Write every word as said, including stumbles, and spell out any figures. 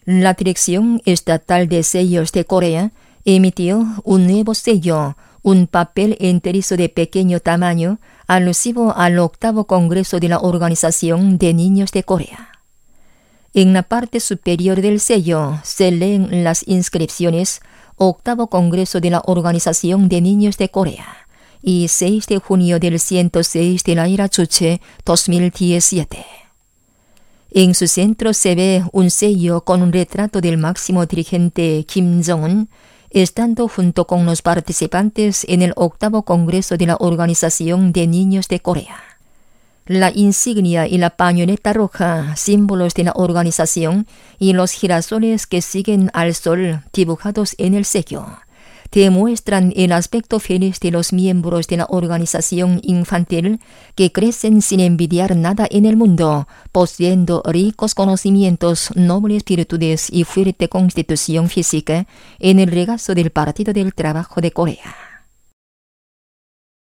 La Dirección Estatal de Sellos de Corea emitió un nuevo sello, un papel enterizo de pequeño tamaño, alusivo al octavo Congreso de la Organización de Niños de Corea. En la parte superior del sello se leen las inscripciones Octavo Congreso de la Organización de Niños de Corea y seis de junio del ciento seis de la era Juche dos mil diecisiete. En su centro se ve un sello con un retrato del máximo dirigente Kim Jong-un, estando junto con los participantes en el octavo Congreso de la Organización de Niños de Corea. La insignia y la pañoleta roja, símbolos de la organización, y los girasoles que siguen al sol dibujados en el sello, demuestran el aspecto feliz de los miembros de la organización infantil que crecen sin envidiar nada en el mundo, poseyendo ricos conocimientos, nobles virtudes y fuerte constitución física en el regazo del Partido del Trabajo de Corea.